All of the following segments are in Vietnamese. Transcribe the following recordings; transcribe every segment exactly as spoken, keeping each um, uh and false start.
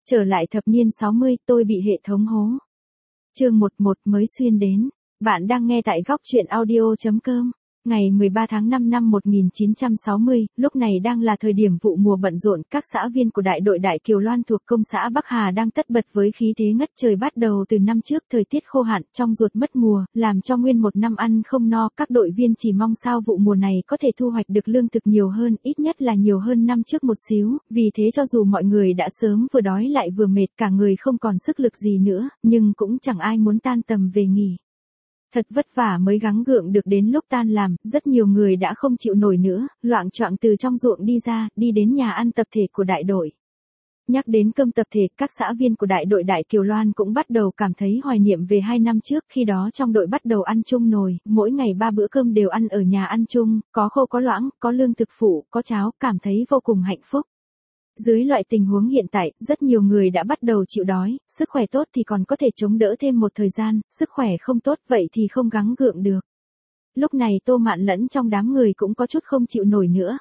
Trở lại thập niên sáu mươi, tôi bị hệ thống hố. Chương mười một mới xuyên đến. Bạn đang nghe tại góc truyện audio chấm com. Ngày mười ba tháng năm năm một nghìn chín trăm sáu mươi, lúc này đang là thời điểm vụ mùa bận rộn, các xã viên của đại đội Đại Kiều Loan thuộc công xã Bắc Hà đang tất bật với khí thế ngất trời bắt đầu từ năm trước, thời tiết khô hạn, trong ruột mất mùa, làm cho nguyên một năm ăn không no, các đội viên chỉ mong sao vụ mùa này có thể thu hoạch được lương thực nhiều hơn, ít nhất là nhiều hơn năm trước một xíu, vì thế cho dù mọi người đã sớm vừa đói lại vừa mệt, cả người không còn sức lực gì nữa, nhưng cũng chẳng ai muốn tan tầm về nghỉ. Thật vất vả mới gắng gượng được đến lúc tan làm, rất nhiều người đã không chịu nổi nữa, loạng choạng từ trong ruộng đi ra, đi đến nhà ăn tập thể của đại đội. Nhắc đến cơm tập thể, các xã viên của đại đội Đại Kiều Loan cũng bắt đầu cảm thấy hoài niệm về hai năm trước, khi đó trong đội bắt đầu ăn chung nồi, mỗi ngày ba bữa cơm đều ăn ở nhà ăn chung, có khô có loãng, có lương thực phụ, có cháo, cảm thấy vô cùng hạnh phúc. Dưới loại tình huống hiện tại, rất nhiều người đã bắt đầu chịu đói, sức khỏe tốt thì còn có thể chống đỡ thêm một thời gian, sức khỏe không tốt vậy thì không gắng gượng được. Lúc này Tô Mạn lẫn trong đám người cũng có chút không chịu nổi nữa.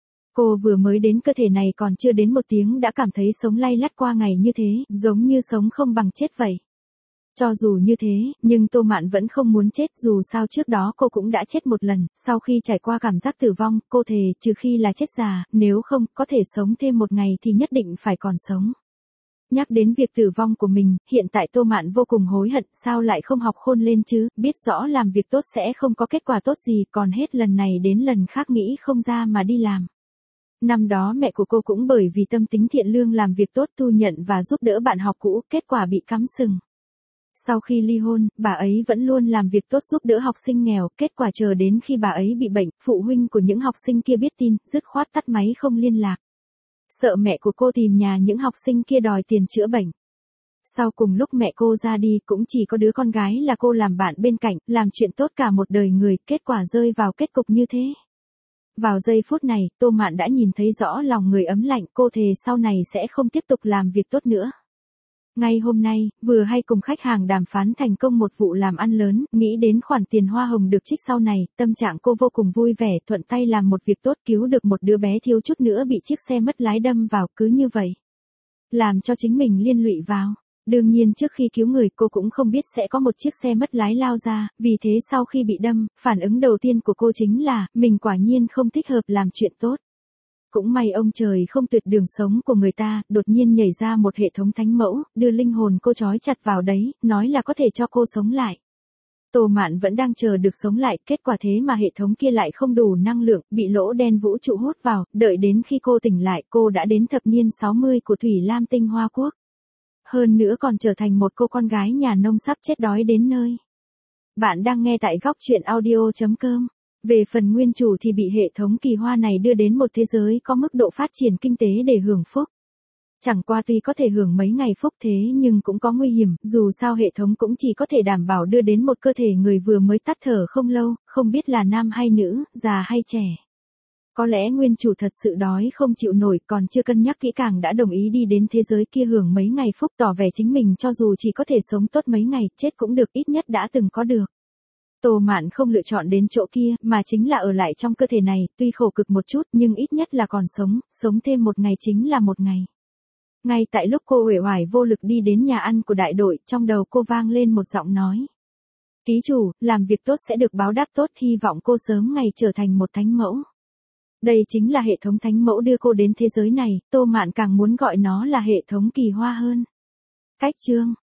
Cô vừa mới đến cơ thể này còn chưa đến một tiếng đã cảm thấy sống lay lắt qua ngày như thế, giống như sống không bằng chết vậy. Cho dù như thế, nhưng Tô Mạn vẫn không muốn chết, dù sao trước đó cô cũng đã chết một lần, sau khi trải qua cảm giác tử vong, cô thề, trừ khi là chết già, nếu không, có thể sống thêm một ngày thì nhất định phải còn sống. Nhắc đến việc tử vong của mình, hiện tại Tô Mạn vô cùng hối hận, sao lại không học khôn lên chứ, biết rõ làm việc tốt sẽ không có kết quả tốt gì, còn hết lần này đến lần khác nghĩ không ra mà đi làm. Năm đó mẹ của cô cũng bởi vì tâm tính thiện lương làm việc tốt thu nhận và giúp đỡ bạn học cũ, kết quả bị cắm sừng. Sau khi ly hôn, bà ấy vẫn luôn làm việc tốt giúp đỡ học sinh nghèo, kết quả chờ đến khi bà ấy bị bệnh, phụ huynh của những học sinh kia biết tin, dứt khoát tắt máy không liên lạc. Sợ mẹ của cô tìm nhà những học sinh kia đòi tiền chữa bệnh. Sau cùng lúc mẹ cô ra đi cũng chỉ có đứa con gái là cô làm bạn bên cạnh, làm chuyện tốt cả một đời người, kết quả rơi vào kết cục như thế. Vào giây phút này, Tô Mạn đã nhìn thấy rõ lòng người ấm lạnh, cô thề sau này sẽ không tiếp tục làm việc tốt nữa. Ngay hôm nay, vừa hay cùng khách hàng đàm phán thành công một vụ làm ăn lớn, nghĩ đến khoản tiền hoa hồng được trích sau này, tâm trạng cô vô cùng vui vẻ, thuận tay làm một việc tốt cứu được một đứa bé thiếu chút nữa bị chiếc xe mất lái đâm vào, cứ như vậy. Làm cho chính mình liên lụy vào. Đương nhiên trước khi cứu người cô cũng không biết sẽ có một chiếc xe mất lái lao ra, vì thế sau khi bị đâm, phản ứng đầu tiên của cô chính là, mình quả nhiên không thích hợp làm chuyện tốt. Cũng may ông trời không tuyệt đường sống của người ta, đột nhiên nhảy ra một hệ thống thánh mẫu, đưa linh hồn cô trói chặt vào đấy, nói là có thể cho cô sống lại. Tô Mạn vẫn đang chờ được sống lại, kết quả thế mà hệ thống kia lại không đủ năng lượng, bị lỗ đen vũ trụ hút vào, đợi đến khi cô tỉnh lại, cô đã đến thập niên sáu mươi của Thủy Lam Tinh Hoa Quốc. Hơn nữa còn trở thành một cô con gái nhà nông sắp chết đói đến nơi. Bạn đang nghe tại góc truyện audio chấm com. Về phần nguyên chủ thì bị hệ thống kỳ hoa này đưa đến một thế giới có mức độ phát triển kinh tế để hưởng phúc. Chẳng qua tuy có thể hưởng mấy ngày phúc thế nhưng cũng có nguy hiểm, dù sao hệ thống cũng chỉ có thể đảm bảo đưa đến một cơ thể người vừa mới tắt thở không lâu, không biết là nam hay nữ, già hay trẻ. Có lẽ nguyên chủ thật sự đói không chịu nổi, còn chưa cân nhắc kỹ càng đã đồng ý đi đến thế giới kia hưởng mấy ngày phúc, tỏ vẻ chính mình cho dù chỉ có thể sống tốt mấy ngày, chết cũng được, ít nhất đã từng có được. Tô Mạn không lựa chọn đến chỗ kia, mà chính là ở lại trong cơ thể này, tuy khổ cực một chút nhưng ít nhất là còn sống, sống thêm một ngày chính là một ngày. Ngay tại lúc cô uể oải vô lực đi đến nhà ăn của đại đội, trong đầu cô vang lên một giọng nói. Ký chủ, làm việc tốt sẽ được báo đáp tốt, hy vọng cô sớm ngày trở thành một thánh mẫu. Đây chính là hệ thống thánh mẫu đưa cô đến thế giới này, Tô Mạn càng muốn gọi nó là hệ thống kỳ hoa hơn. Cách chương.